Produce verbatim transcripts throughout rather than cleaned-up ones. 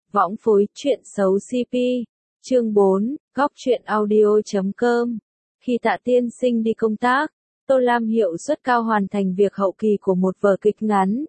Võng phối chuyện xấu xê pê. Chương bốn, góc truyện audio chấm com. Khi Tạ Tiên Sinh đi công tác, Tô Lam hiệu suất cao hoàn thành việc hậu kỳ của một vở kịch ngắn.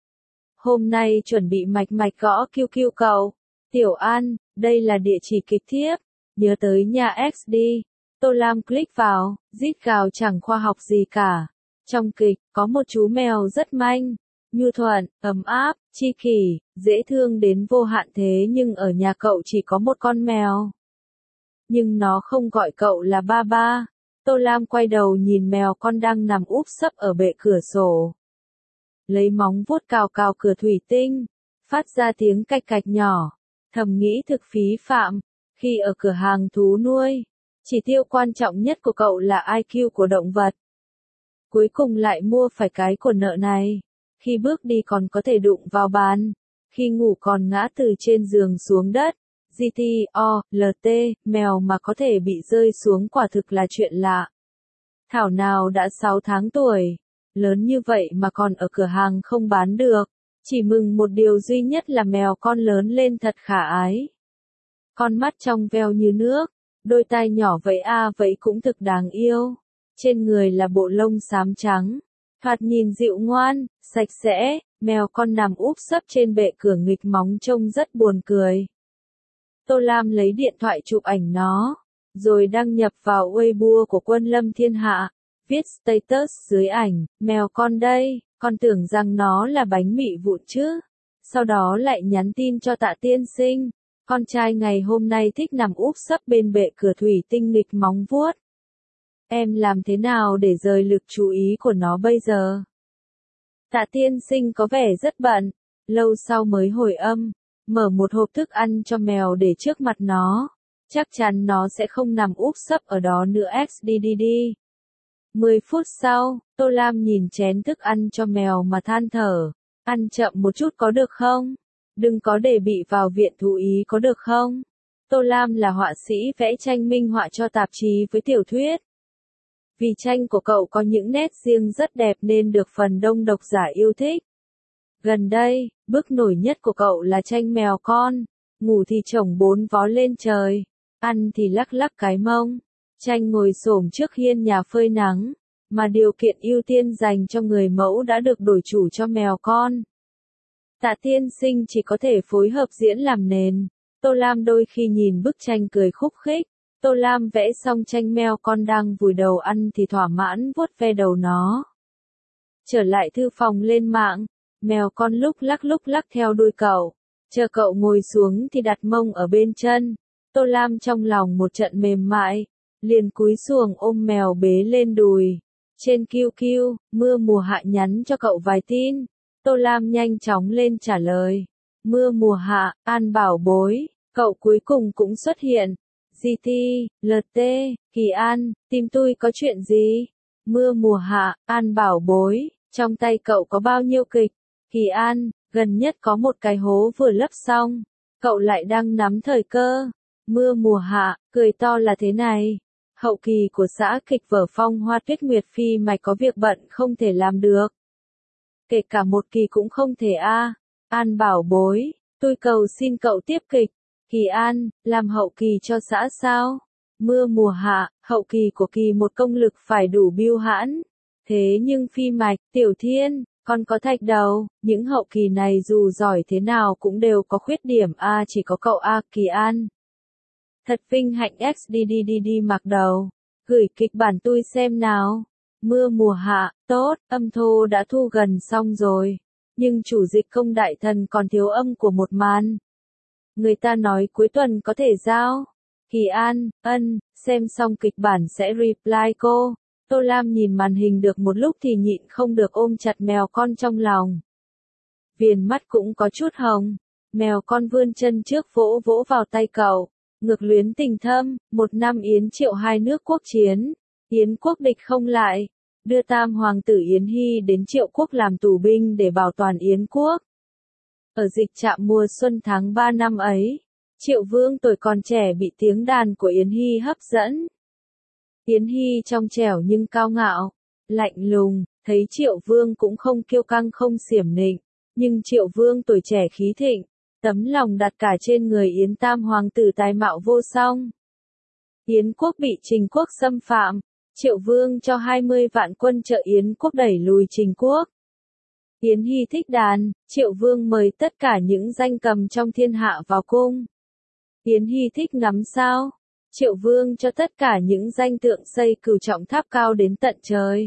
Hôm nay chuẩn bị mạch mạch gõ kêu kêu cầu. Tiểu An, đây là địa chỉ kịch thiếp. Nhớ tới nhà ích đi. Tô Lam click vào, rít gào chẳng khoa học gì cả. Trong kịch, có một chú mèo rất manh, nhu thuận, ấm áp, chi kỷ, dễ thương đến vô hạn thế nhưng ở nhà cậu chỉ có một con mèo. Nhưng nó không gọi cậu là ba ba. Tô Lam quay đầu nhìn mèo con đang nằm úp sấp ở bệ cửa sổ. Lấy móng vuốt cào cào cửa thủy tinh, phát ra tiếng cạch cạch nhỏ, thầm nghĩ thực phí phạm. Khi ở cửa hàng thú nuôi, chỉ tiêu quan trọng nhất của cậu là i kiu của động vật. Cuối cùng lại mua phải cái của nợ này. Khi bước đi còn có thể đụng vào bàn. Khi ngủ còn ngã từ trên giường xuống đất. giê tê o, lờ tê, mèo mà có thể bị rơi xuống quả thực là chuyện lạ. Thảo nào đã sáu tháng tuổi. Lớn như vậy mà còn ở cửa hàng không bán được. Chỉ mừng một điều duy nhất là mèo con lớn lên thật khả ái. Con mắt trong veo như nước. Đôi tai nhỏ vậy a vậy cũng thực đáng yêu. Trên người là bộ lông xám trắng. Thoạt nhìn dịu ngoan, sạch sẽ, mèo con nằm úp sấp trên bệ cửa nghịch móng trông rất buồn cười. Tô Lam lấy điện thoại chụp ảnh nó, rồi đăng nhập vào Weibo của Quân Lâm Thiên Hạ, viết status dưới ảnh, mèo con đây, con tưởng rằng nó là bánh mị vụn chứ. Sau đó lại nhắn tin cho Tạ Tiên Sinh, con trai ngày hôm nay thích nằm úp sấp bên bệ cửa thủy tinh nghịch móng vuốt. Em làm thế nào để rời lực chú ý của nó bây giờ? Tạ Tiên Sinh có vẻ rất bận, lâu sau mới hồi âm, mở một hộp thức ăn cho mèo để trước mặt nó. Chắc chắn nó sẽ không nằm úp sấp ở đó nữa xddd. Mười phút sau, Tô Lam nhìn chén thức ăn cho mèo mà than thở. Ăn chậm một chút có được không? Đừng có để bị vào viện thú y có được không? Tô Lam là họa sĩ vẽ tranh minh họa cho tạp chí với tiểu thuyết. Vì tranh của cậu có những nét riêng rất đẹp nên được phần đông độc giả yêu thích. Gần đây, bức nổi nhất của cậu là tranh mèo con, ngủ thì chổng bốn vó lên trời, ăn thì lắc lắc cái mông. Tranh ngồi xổm trước hiên nhà phơi nắng, mà điều kiện ưu tiên dành cho người mẫu đã được đổi chủ cho mèo con. Tạ Tiên Sinh chỉ có thể phối hợp diễn làm nền. Tô Lam đôi khi nhìn bức tranh cười khúc khích. Tô Lam vẽ xong tranh mèo con đang vùi đầu ăn thì thỏa mãn vuốt ve đầu nó. Trở lại thư phòng lên mạng, mèo con lúc lắc lúc lắc theo đuôi cậu. Chờ cậu ngồi xuống thì đặt mông ở bên chân. Tô Lam trong lòng một trận mềm mại, liền cúi xuồng ôm mèo bế lên đùi. Trên kiu kiu, mưa mùa hạ nhắn cho cậu vài tin. Tô Lam nhanh chóng lên trả lời. Mưa mùa hạ, An bảo bối, cậu cuối cùng cũng xuất hiện. giê tê, lờ tê, Kỳ An, tìm tôi có chuyện gì? Mưa mùa hạ, An bảo bối, trong tay cậu có bao nhiêu kịch? Kỳ An, gần nhất có một cái hố vừa lấp xong, cậu lại đang nắm thời cơ. Mưa mùa hạ, cười to là thế này. Hậu kỳ của xã kịch vở Phong Hoa Tuyết Nguyệt Phi mày có việc bận không thể làm được. Kể cả một kỳ cũng không thể a. À. An bảo bối, tôi cầu xin cậu tiếp kịch. Kỳ An, làm hậu kỳ cho xã sao? Mưa mùa hạ, hậu kỳ của kỳ một công lực phải đủ biêu hãn. Thế nhưng Phi Mạch, Tiểu Thiên, còn có Thạch Đầu, những hậu kỳ này dù giỏi thế nào cũng đều có khuyết điểm a à, chỉ có cậu a à, Kỳ An. Thật vinh hạnh xddd mặc đầu. Gửi kịch bản tôi xem nào. Mưa mùa hạ, tốt, âm thô đã thu gần xong rồi. Nhưng chủ dịch công đại thần còn thiếu âm của một màn. Người ta nói cuối tuần có thể giao. Kỳ An, ân, xem xong kịch bản sẽ reply cô. Tô Lam nhìn màn hình được một lúc thì nhịn không được ôm chặt mèo con trong lòng. Viền mắt cũng có chút hồng. Mèo con vươn chân trước vỗ vỗ vào tay cậu. Ngược luyến tình thâm, một năm Yến Triệu hai nước quốc chiến. Yến quốc địch không lại. Đưa tam hoàng tử Yến Hy đến Triệu quốc làm tù binh để bảo toàn Yến quốc. Ở dịch trạm mùa xuân tháng ba năm ấy, Triệu Vương tuổi còn trẻ bị tiếng đàn của Yến Hy hấp dẫn. Yến Hy trong trẻo nhưng cao ngạo, lạnh lùng, thấy Triệu Vương cũng không kiêu căng không xiểm nịnh, nhưng Triệu Vương tuổi trẻ khí thịnh, Tấm lòng đặt cả trên người Yến Tam Hoàng tử tài mạo vô song. Yến quốc bị Trình quốc xâm phạm, Triệu Vương cho hai mươi vạn quân trợ Yến quốc đẩy lùi Trình quốc. Yến Hy thích đàn, Triệu Vương mời tất cả những danh cầm trong thiên hạ vào cung. Yến Hy thích ngắm sao, Triệu Vương cho tất cả những danh tượng xây cửu trọng tháp cao đến tận trời.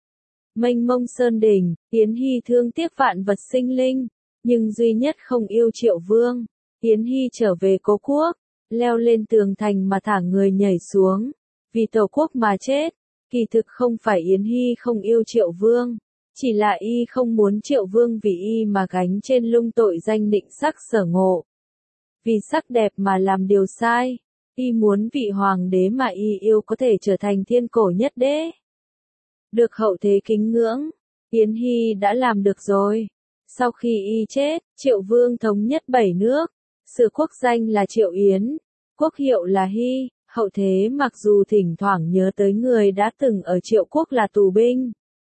Mênh mông sơn đỉnh, Yến Hy thương tiếc vạn vật sinh linh, nhưng duy nhất không yêu Triệu Vương. Yến Hy trở về cố quốc, leo lên tường thành mà thả người nhảy xuống, vì tổ quốc mà chết. Kỳ thực không phải Yến Hy không yêu Triệu Vương, chỉ là y không muốn Triệu Vương vì y mà gánh trên lưng tội danh định sắc Sở Ngộ. Vì sắc đẹp mà làm điều sai, y muốn vị hoàng đế mà y yêu có thể trở thành thiên cổ nhất đế. Được hậu thế kính ngưỡng, Yến Hy đã làm được rồi. Sau khi y chết, Triệu Vương thống nhất bảy nước, sử quốc danh là Triệu Yến, quốc hiệu là Hy. Hậu thế mặc dù thỉnh thoảng nhớ tới người đã từng ở Triệu quốc là tù binh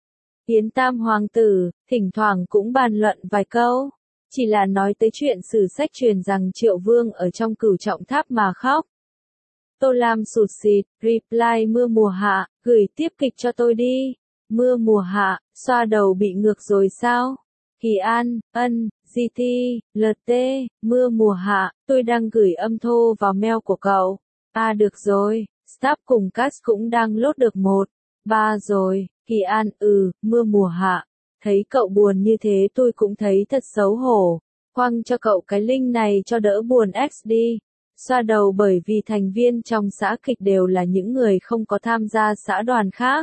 Yến Tam Hoàng tử, thỉnh thoảng cũng bàn luận vài câu, chỉ là nói tới chuyện sử sách truyền rằng Triệu Vương ở trong cửu trọng tháp mà khóc. Tô Lam sụt sịt, reply mưa mùa hạ, gửi tiếp kịch cho tôi đi. Mưa mùa hạ, xoa đầu bị ngược rồi sao? Kỳ An, ân, giê tê, lờ tê, mưa mùa hạ, tôi đang gửi âm thô vào mail của cậu. À được rồi, Staff cùng Cast cũng đang lốt được một, ba rồi. Kỳ An, ừ, mưa mùa hạ. Thấy cậu buồn như thế tôi cũng thấy thật xấu hổ. Quăng cho cậu cái link này cho đỡ buồn X đi. Xoa đầu bởi vì thành viên trong xã kịch đều là những người không có tham gia xã đoàn khác.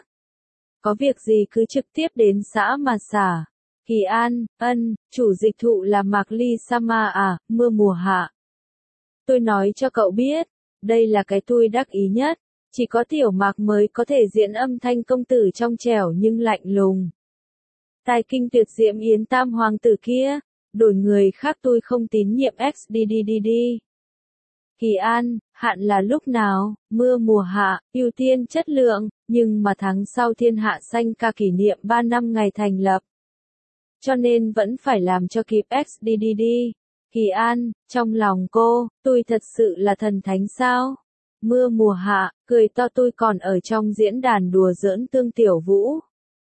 Có việc gì cứ trực tiếp đến xã mà xả. Kỳ An, ân, chủ dịch thụ là Mạc Ly Sama à, mưa mùa hạ. Tôi nói cho cậu biết, đây là cái tôi đắc ý nhất. Chỉ có Tiểu Mạc mới có thể diễn âm thanh công tử trong trẻo nhưng lạnh lùng. Tài kinh tuyệt diệm Yến Tam Hoàng tử kia, đổi người khác tôi không tín nhiệm x đi đi đi đi. Kỳ An, hạn là lúc nào, mưa mùa hạ, ưu tiên chất lượng, nhưng mà tháng sau thiên hạ xanh ca kỷ niệm ba năm ngày thành lập. Cho nên vẫn phải làm cho kịp x đi đi đi. Kỳ An, trong lòng cô, tôi thật sự là thần thánh sao? Mưa mùa hạ, cười to tôi còn ở trong diễn đàn đùa giỡn Tương Tiểu Vũ.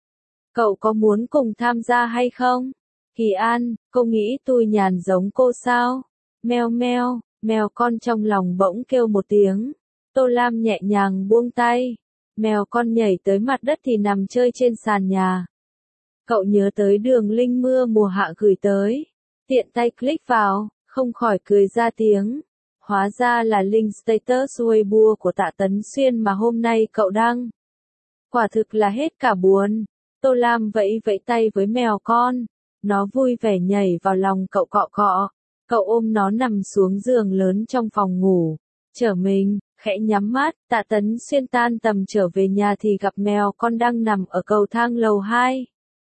Cậu có muốn cùng tham gia hay không? Kỳ An, cô nghĩ tôi nhàn giống cô sao? Meo meo, mèo con trong lòng bỗng kêu một tiếng. Tô Lam nhẹ nhàng buông tay. Mèo con nhảy tới mặt đất thì nằm chơi trên sàn nhà. Cậu nhớ tới đường link mưa mùa hạ gửi tới. Tiện tay click vào, không khỏi cười ra tiếng. Hóa ra là link status Weibo của Tạ Tấn Xuyên mà hôm nay cậu đăng. Quả thực là hết cả buồn. Tô Lam vẫy vẫy tay với mèo con. Nó vui vẻ nhảy vào lòng cậu cọ cọ. Cậu ôm nó nằm xuống giường lớn trong phòng ngủ. Trở mình, khẽ nhắm mắt, Tạ Tấn Xuyên tan tầm trở về nhà thì gặp mèo con đang nằm ở cầu thang lầu hai.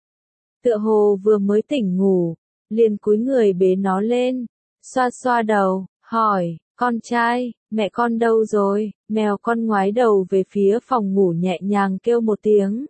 Tựa hồ vừa mới tỉnh ngủ, liền cúi người bế nó lên, xoa xoa đầu, hỏi, con trai, mẹ con đâu rồi? Mèo con ngoái đầu về phía phòng ngủ nhẹ nhàng kêu một tiếng.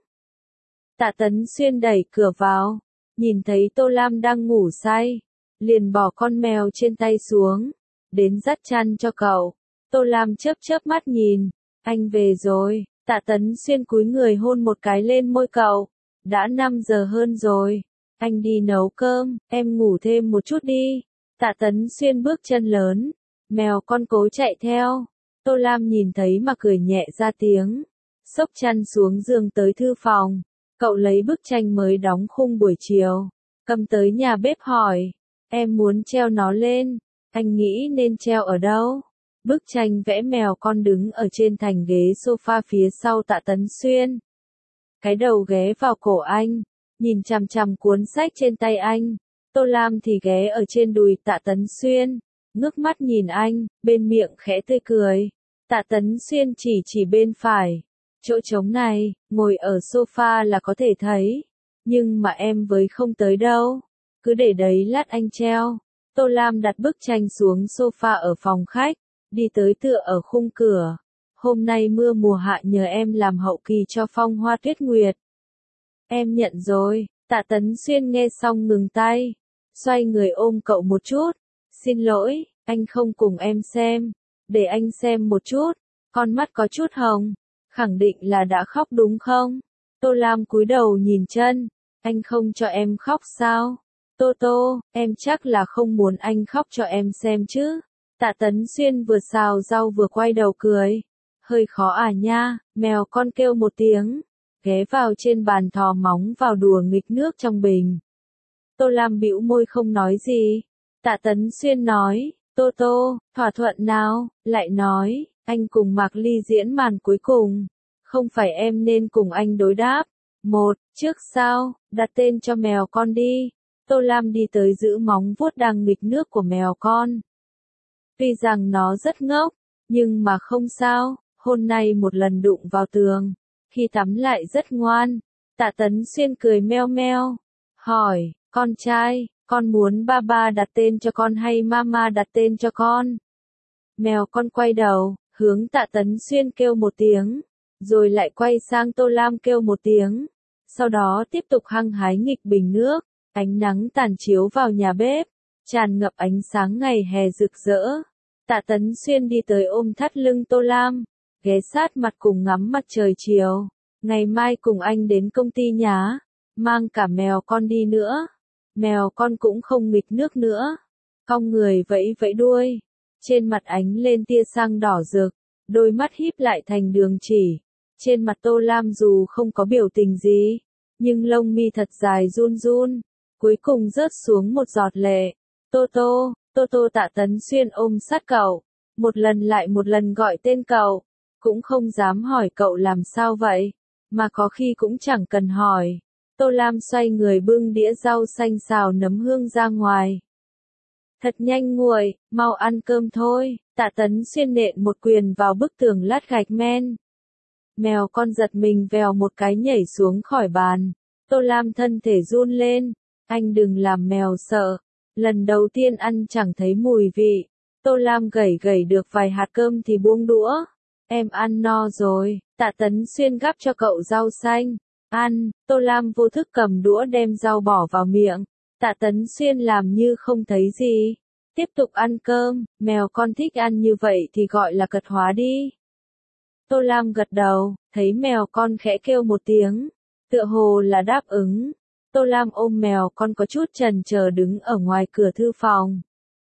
Tạ Tấn Xuyên đẩy cửa vào, nhìn thấy Tô Lam đang ngủ say, liền bỏ con mèo trên tay xuống, đến dắt chăn cho cậu. Tô Lam chớp chớp mắt nhìn, anh về rồi. Tạ Tấn Xuyên cúi người hôn một cái lên môi cậu. Đã năm giờ hơn rồi, anh đi nấu cơm, em ngủ thêm một chút đi. Tạ Tấn Xuyên bước chân lớn, mèo con cố chạy theo. Tô Lam nhìn thấy mà cười nhẹ ra tiếng, xốc chăn xuống giường tới thư phòng. Cậu lấy bức tranh mới đóng khung buổi chiều, cầm tới nhà bếp hỏi, em muốn treo nó lên, anh nghĩ nên treo ở đâu? Bức tranh vẽ mèo con đứng ở trên thành ghế sofa phía sau Tạ Tấn Xuyên. Cái đầu ghé vào cổ anh, nhìn chằm chằm cuốn sách trên tay anh. Tô Lam thì ghé ở trên đùi Tạ Tấn Xuyên, ngước mắt nhìn anh, bên miệng khẽ tươi cười. Tạ Tấn Xuyên chỉ chỉ bên phải. Chỗ trống này, ngồi ở sofa là có thể thấy. Nhưng mà em với không tới đâu. Cứ để đấy lát anh treo. Tô Lam đặt bức tranh xuống sofa ở phòng khách, đi tới tựa ở khung cửa. Hôm nay mưa mùa hạ nhờ em làm hậu kỳ cho Phong Hoa Tuyết Nguyệt. Em nhận rồi. Tạ Tấn Xuyên nghe xong ngừng tay, xoay người ôm cậu một chút. Xin lỗi, anh không cùng em xem. Để anh xem một chút. Con mắt có chút hồng. Khẳng định là đã khóc đúng không? Tô Lam cúi đầu nhìn chân. Anh không cho em khóc sao? Tô Tô, em chắc là không muốn anh khóc cho em xem chứ. Tạ Tấn Xuyên vừa xào rau vừa quay đầu cười. Hơi khó à nha, mèo con kêu một tiếng. Ghé vào trên bàn thò móng vào đùa nghịch nước trong bình. Tô Lam bĩu môi không nói gì. Tạ Tấn Xuyên nói, Tô Tô, thỏa thuận nào, lại nói, anh cùng Mạc Ly diễn màn cuối cùng. Không phải em nên cùng anh đối đáp. Một, trước sao, đặt tên cho mèo con đi. Tô Lam đi tới giữ móng vuốt đang nghịch nước của mèo con. Tuy rằng nó rất ngốc, nhưng mà không sao, hôm nay một lần đụng vào tường. Khi tắm lại rất ngoan. Tạ Tấn Xuyên cười meo meo. Hỏi, con trai, con muốn ba ba đặt tên cho con hay mama đặt tên cho con? Mèo con quay đầu, hướng Tạ Tấn Xuyên kêu một tiếng, rồi lại quay sang Tô Lam kêu một tiếng. Sau đó tiếp tục hăng hái nghịch bình nước. Ánh nắng tàn chiếu vào nhà bếp, tràn ngập ánh sáng ngày hè rực rỡ. Tạ Tấn Xuyên đi tới ôm thắt lưng Tô Lam, ghé sát mặt cùng ngắm mặt trời chiều. Ngày mai cùng anh đến công ty nhá, mang cả mèo con đi nữa. Mèo con cũng không nghịch nước nữa. Cong người vẫy vẫy đuôi, trên mặt ánh lên tia xăng đỏ rực, đôi mắt híp lại thành đường chỉ. Trên mặt Tô Lam dù không có biểu tình gì, nhưng lông mi thật dài run run. Cuối cùng rớt xuống một giọt lệ. Tô Tô, Tô Tô. Tạ Tấn Xuyên ôm sát cậu, một lần lại một lần gọi tên cậu, cũng không dám hỏi cậu làm sao vậy, mà có khi cũng chẳng cần hỏi. Tô Lam xoay người bưng đĩa rau xanh xào nấm hương ra ngoài. Thật nhanh nguội, mau ăn cơm thôi. Tạ Tấn Xuyên nện một quyền vào bức tường lát gạch men. Mèo con giật mình vèo một cái nhảy xuống khỏi bàn. Tô Lam thân thể run lên. Anh đừng làm mèo sợ. Lần đầu tiên ăn chẳng thấy mùi vị. Tô Lam gẩy gẩy được vài hạt cơm thì buông đũa. Em ăn no rồi. Tạ Tấn Xuyên gắp cho cậu rau xanh. Ăn. Tô Lam vô thức cầm đũa đem rau bỏ vào miệng. Tạ Tấn Xuyên làm như không thấy gì. Tiếp tục ăn cơm. Mèo con thích ăn như vậy thì gọi là cật hóa đi. Tô Lam gật đầu. Thấy mèo con khẽ kêu một tiếng. Tựa hồ là đáp ứng. Tô Lam ôm mèo con có chút chần chờ đứng ở ngoài cửa thư phòng.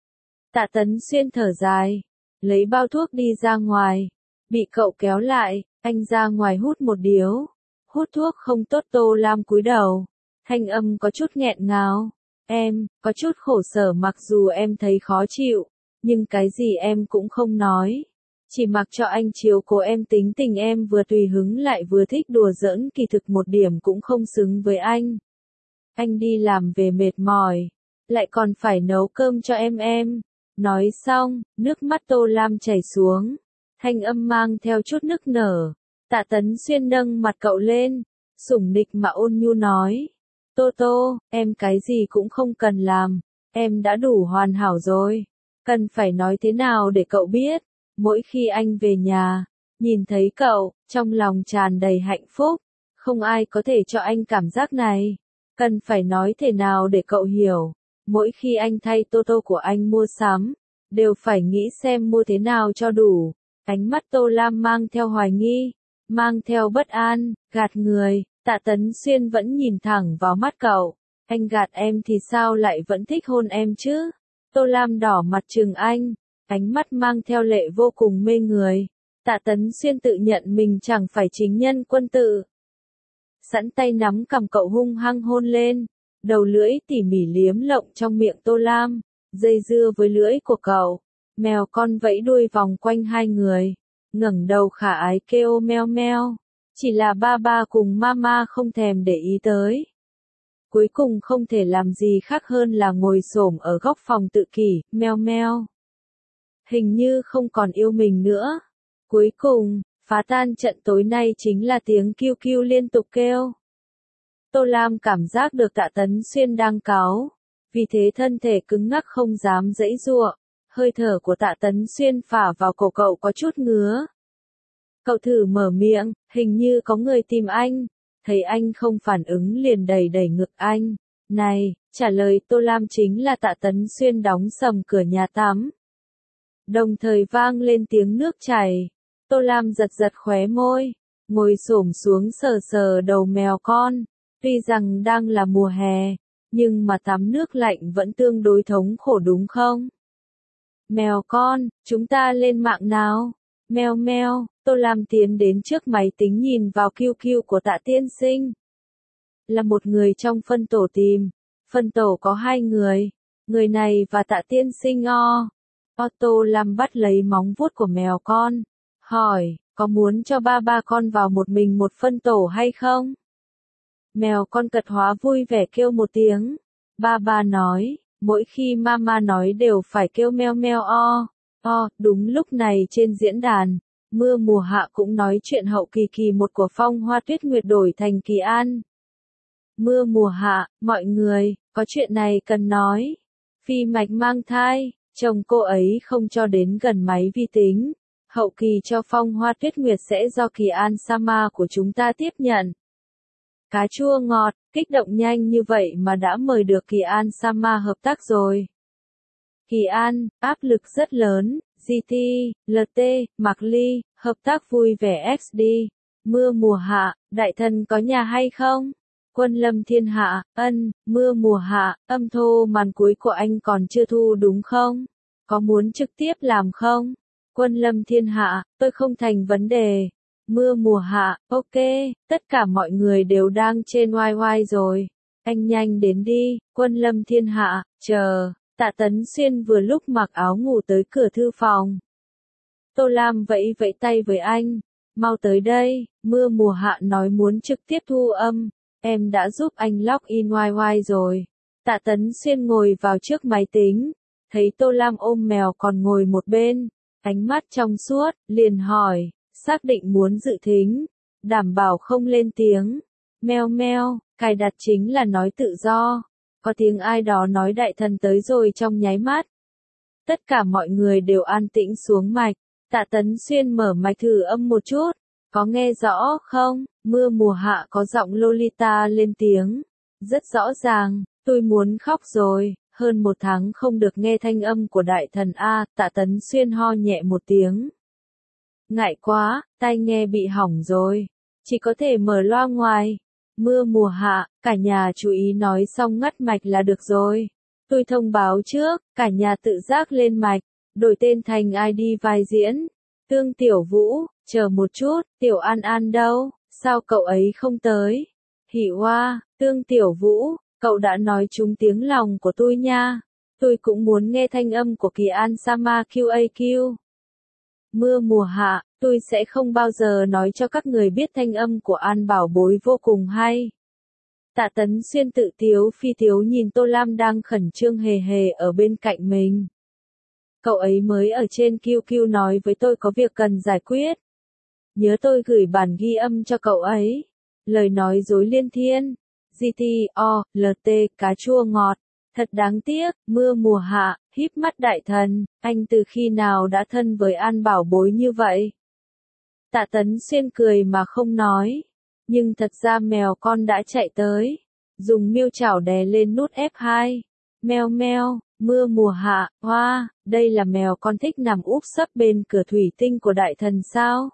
Tạ Tấn Xuyên thở dài, lấy bao thuốc đi ra ngoài, bị cậu kéo lại, anh ra ngoài hút một điếu. Hút thuốc không tốt. Tô Lam cúi đầu, thanh âm có chút nghẹn ngào. Em, có chút khổ sở mặc dù em thấy khó chịu, nhưng cái gì em cũng không nói. Chỉ mặc cho anh chiếu cố em. Tính tình em vừa tùy hứng lại vừa thích đùa giỡn, kỳ thực một điểm cũng không xứng với anh. Anh đi làm về mệt mỏi, lại còn phải nấu cơm cho em em. Nói xong, nước mắt Tô Lam chảy xuống, thanh âm mang theo chút nức nở. Tạ Tấn Xuyên nâng mặt cậu lên, sủng nịch mà ôn nhu nói. Tô Tô, em cái gì cũng không cần làm, em đã đủ hoàn hảo rồi. Cần phải nói thế nào để cậu biết, mỗi khi anh về nhà, nhìn thấy cậu, trong lòng tràn đầy hạnh phúc, không ai có thể cho anh cảm giác này. Cần phải nói thế nào để cậu hiểu, mỗi khi anh thay Tô Tô của anh mua sắm, đều phải nghĩ xem mua thế nào cho đủ. Ánh mắt Tô Lam mang theo hoài nghi, mang theo bất an, gạt người. Tạ Tấn Xuyên vẫn nhìn thẳng vào mắt cậu. Anh gạt em thì sao lại vẫn thích hôn em chứ? Tô Lam đỏ mặt trừng anh, ánh mắt mang theo lệ vô cùng mê người. Tạ Tấn Xuyên tự nhận mình chẳng phải chính nhân quân tử. Sẵn tay nắm cầm cậu hung hăng hôn lên, đầu lưỡi tỉ mỉ liếm lộng trong miệng Tô Lam, dây dưa với lưỡi của cậu. Mèo con vẫy đuôi vòng quanh hai người, ngẩng đầu khả ái kêu meo meo. Chỉ là ba ba cùng mama không thèm để ý tới. Cuối cùng không thể làm gì khác hơn là ngồi xổm ở góc phòng tự kỷ, meo meo. Hình như không còn yêu mình nữa. Cuối cùng, phá tan trận tối nay chính là tiếng kiu kiu liên tục kêu. Tô Lam cảm giác được Tạ Tấn Xuyên đang cáu, vì thế thân thể cứng ngắc không dám giãy giụa. Hơi thở của Tạ Tấn Xuyên phả vào cổ cậu có chút ngứa. Cậu thử mở miệng, hình như có người tìm anh. Thấy anh không phản ứng liền đẩy đẩy ngực anh. Này, trả lời Tô Lam chính là Tạ Tấn Xuyên đóng sầm cửa nhà tắm. Đồng thời vang lên tiếng nước chảy. Tô Lam giật giật khóe môi, ngồi xổm xuống sờ sờ đầu mèo con. Tuy rằng đang là mùa hè, nhưng mà tắm nước lạnh vẫn tương đối thống khổ đúng không? Mèo con, chúng ta lên mạng nào. Meo meo, Tô Lam tiến đến trước máy tính nhìn vào quy quy của Tạ tiên sinh. Là một người trong phân tổ tìm. Phân tổ có hai người. Người này và Tạ tiên sinh o. O Tô Lam bắt lấy móng vuốt của mèo con. Hỏi, có muốn cho ba ba con vào một mình một phân tổ hay không? Mèo con cật hóa vui vẻ kêu một tiếng. Ba ba nói, mỗi khi mama nói đều phải kêu meo meo o. O, đúng lúc này trên diễn đàn, mưa mùa hạ cũng nói chuyện hậu kỳ kỳ một của Phong Hoa Tuyết Nguyệt đổi thành Kỳ An. Mưa mùa hạ, mọi người, có chuyện này cần nói. Phi Mạch mang thai, chồng cô ấy không cho đến gần máy vi tính. Hậu kỳ cho Phong Hoa Tuyết Nguyệt sẽ do Kỳ An Sama của chúng ta tiếp nhận. Cá chua ngọt, kích động nhanh như vậy mà đã mời được Kỳ An Sama hợp tác rồi. Kỳ An, áp lực rất lớn, giê tê, lờ tê, Mạc Ly, hợp tác vui vẻ ích đê. Mưa mùa hạ, đại thần có nhà hay không? Quân lâm thiên hạ, ân, mưa mùa hạ, âm thô màn cuối của anh còn chưa thu đúng không? Có muốn trực tiếp làm không? Quân lâm thiên hạ, tôi không thành vấn đề. Mưa mùa hạ, ok, tất cả mọi người đều đang trên oai oai rồi. Anh nhanh đến đi, quân lâm thiên hạ, chờ. Tạ Tấn Xuyên vừa lúc mặc áo ngủ tới cửa thư phòng. Tô Lam vẫy vẫy tay với anh. Mau tới đây, mưa mùa hạ nói muốn trực tiếp thu âm. Em đã giúp anh log in oai oai rồi. Tạ Tấn Xuyên ngồi vào trước máy tính. Thấy Tô Lam ôm mèo còn ngồi một bên. Ánh mắt trong suốt, liền hỏi. Xác định muốn dự thính. Đảm bảo không lên tiếng. Meo meo, cài đặt chính là nói tự do. Có tiếng ai đó nói đại thần tới rồi trong nháy mắt. Tất cả mọi người đều an tĩnh xuống mạch. Tạ Tấn Xuyên mở mạch thử âm một chút. Có nghe rõ không? Mưa mùa hạ có giọng Lolita lên tiếng. Rất rõ ràng, tôi muốn khóc rồi. Hơn một tháng không được nghe thanh âm của đại thần A. Tạ Tấn Xuyên ho nhẹ một tiếng. Ngại quá, tai nghe bị hỏng rồi. Chỉ có thể mở loa ngoài. Mưa mùa hạ, cả nhà chú ý nói xong ngắt mạch là được rồi. Tôi thông báo trước, cả nhà tự giác lên mạch, đổi tên thành i đê vai diễn. Tương Tiểu Vũ, chờ một chút, Tiểu An An đâu, sao cậu ấy không tới? Hỉ Hoa, Tương Tiểu Vũ, cậu đã nói trúng tiếng lòng của tôi nha. Tôi cũng muốn nghe thanh âm của Kỳ An Sama quy a quy. Mưa mùa hạ, tôi sẽ không bao giờ nói cho các người biết thanh âm của An Bảo Bối vô cùng hay. Tạ Tấn Xuyên tự tiếu phi tiếu nhìn Tô Lam đang khẩn trương hề hề ở bên cạnh mình. Cậu ấy mới ở trên quy quy nói với tôi có việc cần giải quyết. Nhớ tôi gửi bản ghi âm cho cậu ấy. Lời nói dối liên thiên. giê tê, o, lờ tê, cá chua ngọt. Thật đáng tiếc, mưa mùa hạ, híp mắt đại thần, anh từ khi nào đã thân với An Bảo Bối như vậy? Tạ Tấn Xuyên cười mà không nói. Nhưng thật ra mèo con đã chạy tới. Dùng miêu chảo đè lên nút ép hai. Meo meo, mưa mùa hạ, hoa, đây là mèo con thích nằm úp sấp bên cửa thủy tinh của đại thần sao?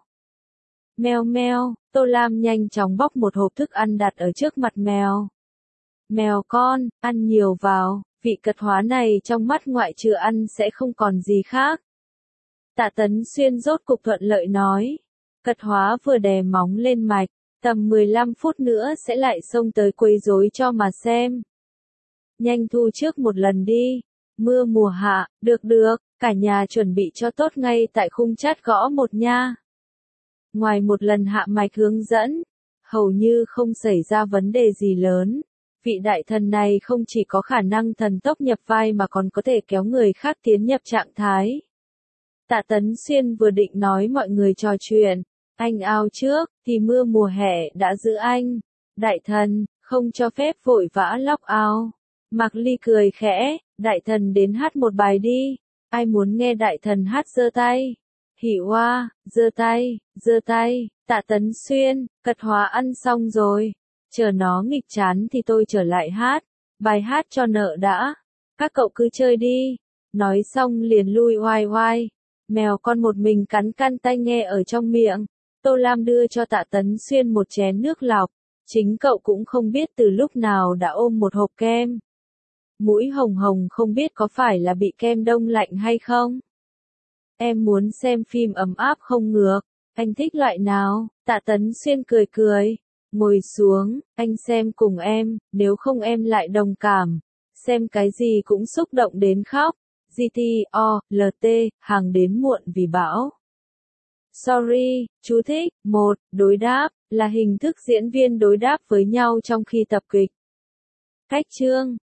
Meo meo, Tô Lam nhanh chóng bóc một hộp thức ăn đặt ở trước mặt mèo. Mèo con, ăn nhiều vào, vị cật hóa này trong mắt ngoại trừ ăn sẽ không còn gì khác. Tạ Tấn Xuyên rốt cục thuận lợi nói. Cật hóa vừa đè móng lên mạch, tầm mười lăm phút nữa sẽ lại xông tới quấy rối cho mà xem. Nhanh thu trước một lần đi. Mưa mùa hạ, được được, cả nhà chuẩn bị cho tốt ngay tại khung chat gõ một nha. Ngoài một lần hạ mạch hướng dẫn, hầu như không xảy ra vấn đề gì lớn. Vị đại thần này không chỉ có khả năng thần tốc nhập vai mà còn có thể kéo người khác tiến nhập trạng thái. Tạ Tấn Xuyên vừa định nói mọi người trò chuyện, anh ao trước, thì mưa mùa hè đã giữ anh. Đại thần, không cho phép vội vã log out. Mạc Ly cười khẽ, đại thần đến hát một bài đi. Ai muốn nghe đại thần hát giơ tay? Hỉ Hoa, giơ tay, giơ tay. Tạ Tấn Xuyên, cật hóa ăn xong rồi. Chờ nó nghịch chán thì tôi trở lại hát. bài hát cho nợ đã. Các cậu cứ chơi đi. Nói xong liền lui oai oai. Mèo con một mình cắn căn tai nghe ở trong miệng. Tô Lam đưa cho Tạ Tấn Xuyên một chén nước lọc. Chính cậu cũng không biết từ lúc nào đã ôm một hộp kem. Mũi hồng hồng không biết có phải là bị kem đông lạnh hay không? Em muốn xem phim ấm áp không ngược. Anh thích loại nào? Tạ Tấn Xuyên cười cười. Ngồi xuống, anh xem cùng em, nếu không em lại đồng cảm. Xem cái gì cũng xúc động đến khóc. giê tê o, lờ tê, hàng đến muộn vì bão. Sorry, chú thích. Một, đối đáp, là hình thức diễn viên đối đáp với nhau trong khi tập kịch. Cách chương.